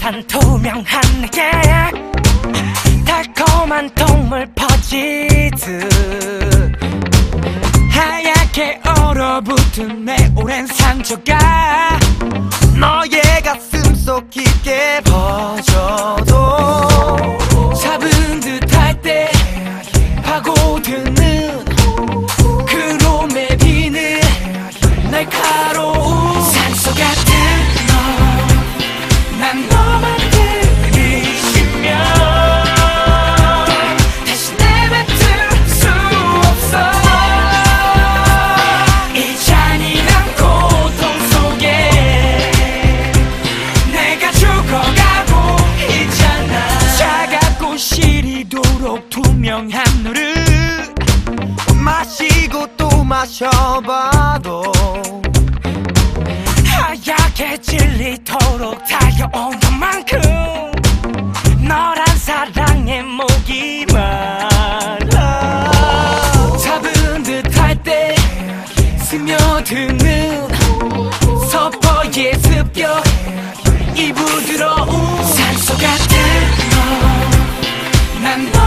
반투명한 내게 달콤한 동물 퍼지듯 하얗게 얼어붙은 내 오랜 상처가 너의 가슴 속 깊게 퍼져도 잡은 듯할 때 파고드는 그롬에 비는 날카로운 산소 같은 너, 난 너만 들이쉬면 다시 내뱉을 수 없어. 이 잔인한 고통 속에 내가 죽어가고 있잖아. 차갑고 시리도록 투명한 너를 마시고 또 마셔봐도 하얗게 질리도록 달려온 것만큼 너란 사랑의 목이 말라. 잡은 듯할 때 스며드는 서퍼의 습격 이 부드러운 산소 같은 너, 난 너